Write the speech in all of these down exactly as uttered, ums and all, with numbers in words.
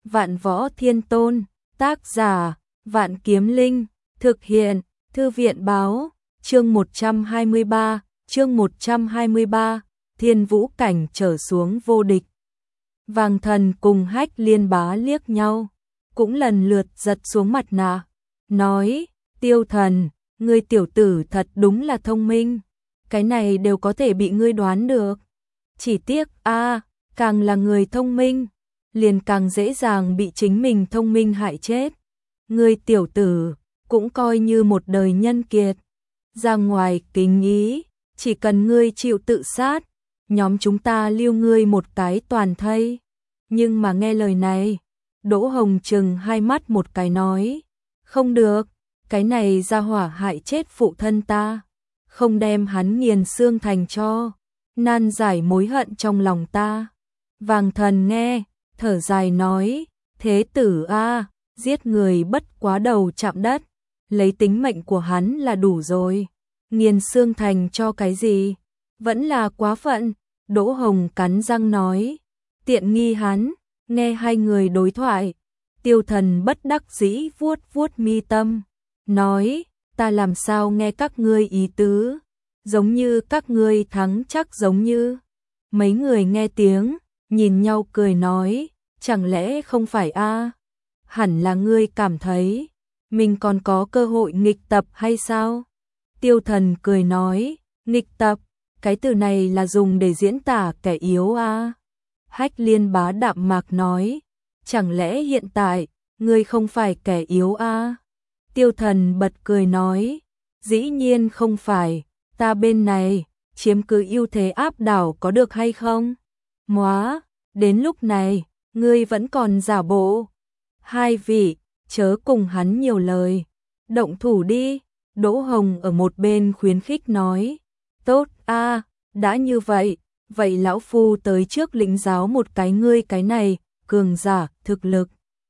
Vạn Võ Thiên Tôn, tác giả, Vạn Kiếm Linh, thực hiện, Thư viện báo, chương một trăm hai mươi ba, chương một trăm hai mươi ba, Thiên Vũ Cảnh trở xuống vô địch. Vàng Thần cùng Hách Liên Bá liếc nhau, cũng lần lượt giật xuống mặt nạ, nói, Tiêu Thần, ngươi tiểu tử thật đúng là thông minh, cái này đều có thể bị ngươi đoán được. Chỉ tiếc, a, càng là người thông minh, liền càng dễ dàng bị chính mình thông minh hại chết. Ngươi tiểu tử, cũng coi như một đời nhân kiệt. Ra ngoài kính ý, chỉ cần ngươi chịu tự sát, nhóm chúng ta lưu ngươi một cái toàn thây. Nhưng mà nghe lời này, Đỗ Hồng trừng hai mắt một cái nói, không được, cái này ra hỏa hại chết phụ thân ta, không đem hắn nghiền xương thành cho, nan giải mối hận trong lòng ta. Vàng Thần nghe, thở dài nói, thế tử a, giết người bất quá đầu chạm đất, lấy tính mệnh của hắn là đủ rồi, nghiền xương thành cho cái gì, vẫn là quá phận. Đỗ Hồng cắn răng nói, tiện nghi hắn. Nghe hai người đối thoại, Tiêu Thần bất đắc dĩ vuốt vuốt mi tâm, nói, ta làm sao nghe các ngươi ý tứ, giống như các ngươi thắng chắc giống như. Mấy người nghe tiếng, nhìn nhau cười nói, chẳng lẽ không phải a? Hẳn là ngươi cảm thấy mình còn có cơ hội nghịch tập hay sao? Tiêu Thần cười nói, nghịch tập, cái từ này là dùng để diễn tả kẻ yếu a. Hách Liên Bá đạm mạc nói, chẳng lẽ hiện tại ngươi không phải kẻ yếu a? Tiêu Thần bật cười nói, dĩ nhiên không phải, ta bên này chiếm cứ ưu thế áp đảo có được hay không? Móa, đến lúc này ngươi vẫn còn giả bộ. Hai vị, chớ cùng hắn nhiều lời, động thủ đi. Đỗ Hồng ở một bên khuyến khích nói, tốt a, đã như vậy, vậy lão phu tới trước lĩnh giáo một cái ngươi cái này, cường giả, thực lực.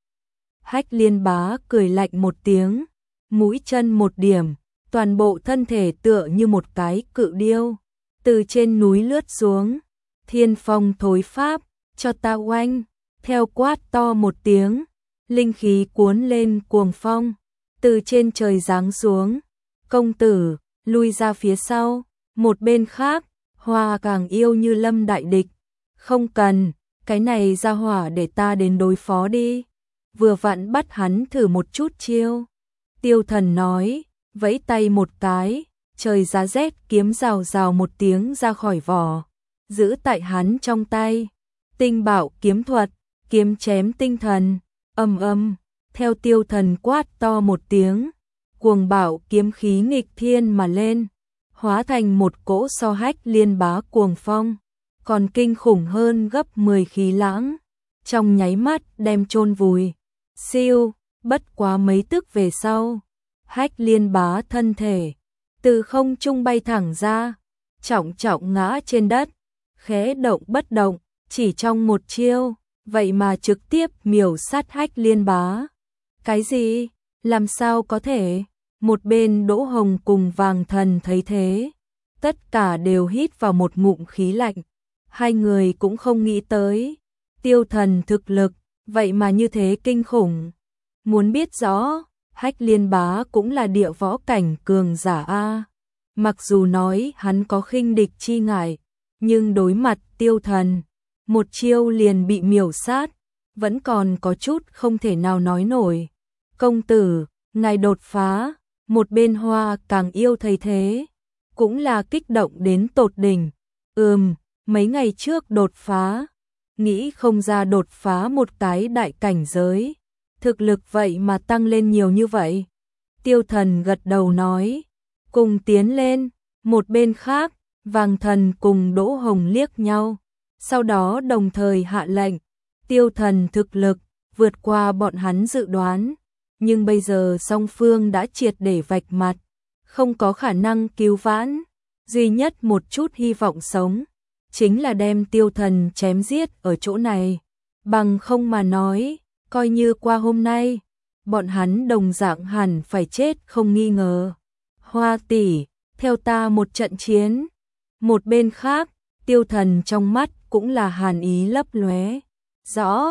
Hách Liên Bá cười lạnh một tiếng, mũi chân một điểm, toàn bộ thân thể tựa như một cái cự điêu, từ trên núi lướt xuống, thiên phong thối pháp, cho ta oanh, theo quát to một tiếng, linh khí cuốn lên cuồng phong, từ trên trời giáng xuống, công tử, lui ra phía sau, một bên khác, Hoa càng yêu như lâm đại địch, không cần, cái này ra hỏa để ta đến đối phó đi, vừa vặn bắt hắn thử một chút chiêu. Tiêu Thần nói, vẫy tay một cái, trời giá rét kiếm rào rào một tiếng ra khỏi vỏ, giữ tại hắn trong tay, tinh bạo kiếm thuật, kiếm chém tinh thần, âm âm, theo Tiêu Thần quát to một tiếng, cuồng bạo kiếm khí nghịch thiên mà lên, hóa thành một cỗ so Hách Liên Bá cuồng phong, còn kinh khủng hơn gấp mười khí lãng, trong nháy mắt đem chôn vùi. Siêu, bất quá mấy tức về sau, Hách Liên Bá thân thể từ không trung bay thẳng ra, trọng trọng ngã trên đất, khẽ động bất động, chỉ trong một chiêu, vậy mà trực tiếp miểu sát Hách Liên Bá. Cái gì? Làm sao có thể? Một bên Đỗ Hồng cùng Vàng Thần thấy thế, tất cả đều hít vào một ngụm khí lạnh. Hai người cũng không nghĩ tới, Tiêu Thần thực lực, vậy mà như thế kinh khủng. Muốn biết rõ, Hách Liên Bá cũng là địa võ cảnh cường giả a. Mặc dù nói hắn có khinh địch chi ngại, nhưng đối mặt Tiêu Thần, một chiêu liền bị miểu sát, vẫn còn có chút không thể nào nói nổi. Công tử, ngài đột phá. Một bên Hoa càng yêu thấy thế, cũng là kích động đến tột đỉnh. Ừm, mấy ngày trước đột phá, nghĩ không ra đột phá một cái đại cảnh giới, thực lực vậy mà tăng lên nhiều như vậy. Tiêu Thần gật đầu nói, cùng tiến lên. Một bên khác, Vàng Thần cùng Đỗ Hồng liếc nhau, sau đó đồng thời hạ lệnh. Tiêu Thần thực lực vượt qua bọn hắn dự đoán, nhưng bây giờ song phương đã triệt để vạch mặt, không có khả năng cứu vãn, duy nhất một chút hy vọng sống, chính là đem Tiêu Thần chém giết ở chỗ này, bằng không mà nói, coi như qua hôm nay, bọn hắn đồng dạng hẳn phải chết không nghi ngờ. Hoa tỷ, theo ta một trận chiến. Một bên khác, Tiêu Thần trong mắt cũng là hàn ý lấp lóe. Rõ,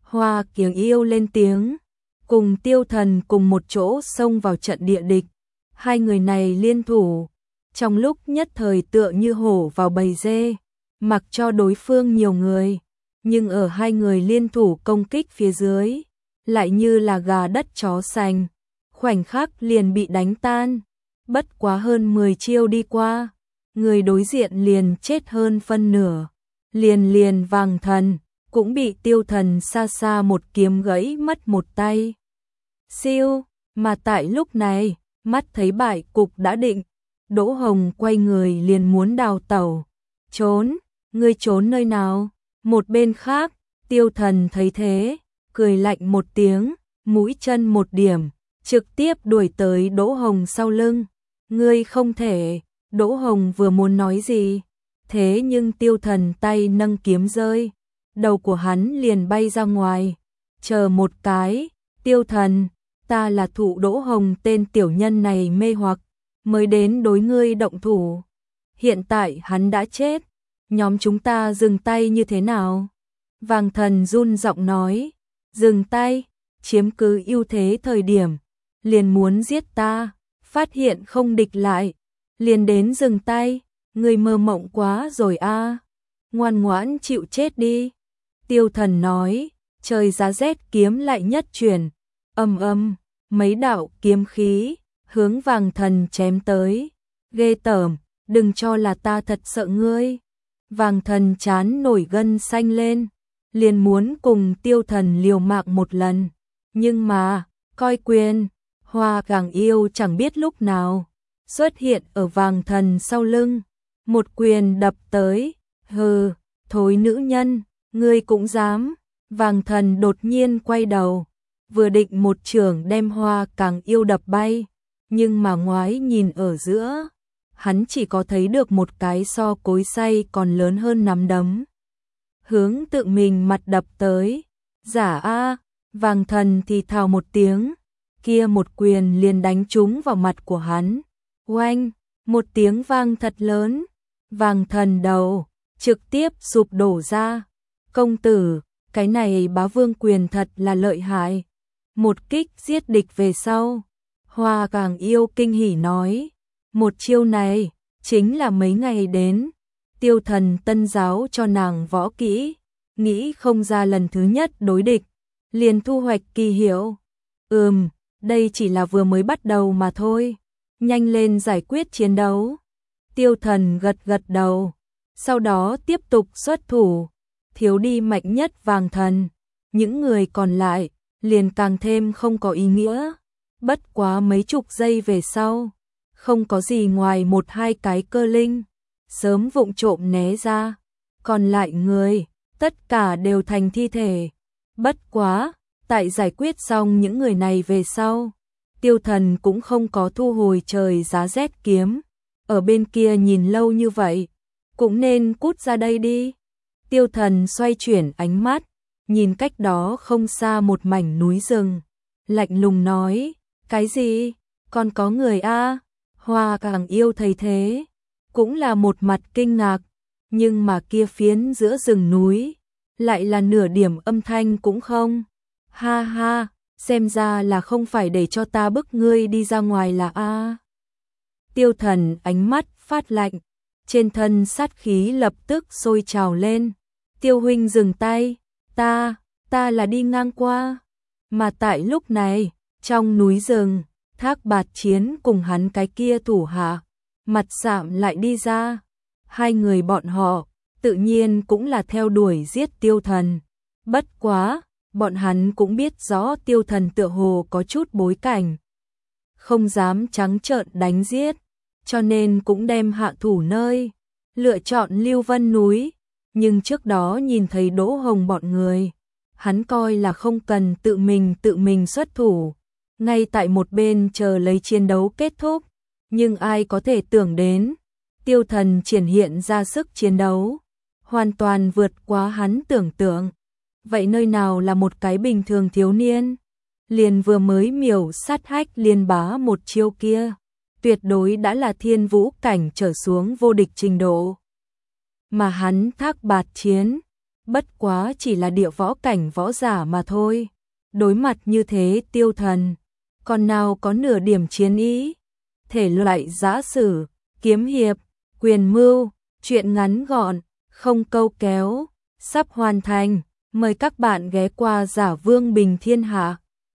Hoa Kiều Yêu lên tiếng, cùng Tiêu Thần cùng một chỗ xông vào trận địa địch. Hai người này liên thủ, trong lúc nhất thời tựa như hổ vào bầy dê, mặc cho đối phương nhiều người, nhưng ở hai người liên thủ công kích phía dưới, lại như là gà đất chó sành, khoảnh khắc liền bị đánh tan. Bất quá hơn mười chiêu đi qua, người đối diện liền chết hơn phân nửa, liền liền Vàng Thần cũng bị Tiêu Thần xa xa một kiếm gãy mất một tay. Siêu, mà tại lúc này, mắt thấy bại cục đã định, Đỗ Hồng quay người liền muốn đào tẩu. Trốn, ngươi trốn nơi nào? Một bên khác, Tiêu Thần thấy thế, cười lạnh một tiếng, mũi chân một điểm, trực tiếp đuổi tới Đỗ Hồng sau lưng. Ngươi không thể, Đỗ Hồng vừa muốn nói gì, thế nhưng Tiêu Thần tay nâng kiếm rơi, đầu của hắn liền bay ra ngoài. Chờ một cái, Tiêu Thần, ta là thụ Đỗ Hồng tên tiểu nhân này mê hoặc, mới đến đối ngươi động thủ. Hiện tại hắn đã chết, nhóm chúng ta dừng tay như thế nào? Vàng Thần run giọng nói, dừng tay, chiếm cứ ưu thế thời điểm, liền muốn giết ta, phát hiện không địch lại, liền đến dừng tay, ngươi mơ mộng quá rồi a, ngoan ngoãn chịu chết đi. Tiêu Thần nói, trời giá rét kiếm lại nhất chuyển, ầm ầm, mấy đạo kiếm khí hướng Vàng Thần chém tới. Ghê tởm, đừng cho là ta thật sợ ngươi. Vàng Thần chán nổi gân xanh lên, liền muốn cùng Tiêu Thần liều mạng một lần, nhưng mà, coi quyền, Hoa Càng Yêu chẳng biết lúc nào xuất hiện ở Vàng Thần sau lưng, một quyền đập tới. Hừ, thối nữ nhân, ngươi cũng dám? Vàng Thần đột nhiên quay đầu, vừa định một chưởng đem Hoa Càng Yêu đập bay, nhưng mà ngoái nhìn ở giữa, hắn chỉ có thấy được một cái so cối xay còn lớn hơn nắm đấm, hướng tự mình mặt đập tới. Giả a, Vàng Thần thì thào một tiếng, kia một quyền liền đánh trúng vào mặt của hắn. Oanh, một tiếng vang thật lớn, Vàng Thần đầu trực tiếp sụp đổ ra. Công tử, cái này bá vương quyền thật là lợi hại. Một kích giết địch về sau, Hoa Càng Yêu kinh hỉ nói, một chiêu này chính là mấy ngày đến Tiêu Thần tân giáo cho nàng võ kỹ, nghĩ không ra lần thứ nhất đối địch liền thu hoạch kỳ hiệu. Ừm, đây chỉ là vừa mới bắt đầu mà thôi, nhanh lên giải quyết chiến đấu. Tiêu Thần gật gật đầu, sau đó tiếp tục xuất thủ, thiếu đi mạnh nhất Vàng Thần, những người còn lại liền càng thêm không có ý nghĩa. Bất quá mấy chục giây về sau, không có gì ngoài một hai cái cơ linh, sớm vụng trộm né ra, còn lại người, tất cả đều thành thi thể. Bất quá, tại giải quyết xong những người này về sau, Tiêu Thần cũng không có thu hồi trời giá rét kiếm, ở bên kia nhìn lâu như vậy, cũng nên cút ra đây đi. Tiêu Thần xoay chuyển ánh mắt, nhìn cách đó không xa một mảnh núi rừng, lạnh lùng nói, cái gì, còn có người a? Hoa Càng Yêu thấy thế, cũng là một mặt kinh ngạc, nhưng mà kia phiến giữa rừng núi, lại là nửa điểm âm thanh cũng không. Ha ha, xem ra là không phải để cho ta bức ngươi đi ra ngoài là a. Tiêu Thần ánh mắt phát lạnh, trên thân sát khí lập tức sôi trào lên. Tiêu huynh dừng tay, ta, ta là đi ngang qua. Mà tại lúc này, trong núi rừng, Thác Bạt Chiến cùng hắn cái kia thủ hạ, mặt sạm lại đi ra. Hai người bọn họ, tự nhiên cũng là theo đuổi giết Tiêu Thần. Bất quá, bọn hắn cũng biết rõ Tiêu Thần tựa hồ có chút bối cảnh, không dám trắng trợn đánh giết, cho nên cũng đem hạ thủ nơi, lựa chọn Lưu Vân núi. Nhưng trước đó nhìn thấy Đỗ Hồng bọn người, hắn coi là không cần tự mình tự mình xuất thủ, ngay tại một bên chờ lấy chiến đấu kết thúc. Nhưng ai có thể tưởng đến, Tiêu Thần triển hiện ra sức chiến đấu, hoàn toàn vượt quá hắn tưởng tượng. Vậy nơi nào là một cái bình thường thiếu niên, liền vừa mới miểu sát hách liên bá một chiêu kia, tuyệt đối đã là thiên vũ cảnh trở xuống vô địch trình độ. Mà hắn Thác Bạt Chiến, bất quá chỉ là địa võ cảnh võ giả mà thôi. Đối mặt như thế Tiêu Thần, còn nào có nửa điểm chiến ý. Thể loại giã sử, kiếm hiệp, quyền mưu, truyện ngắn gọn, không câu kéo, sắp hoàn thành. Mời các bạn ghé qua Giả Vương Bình Thiên Hạ.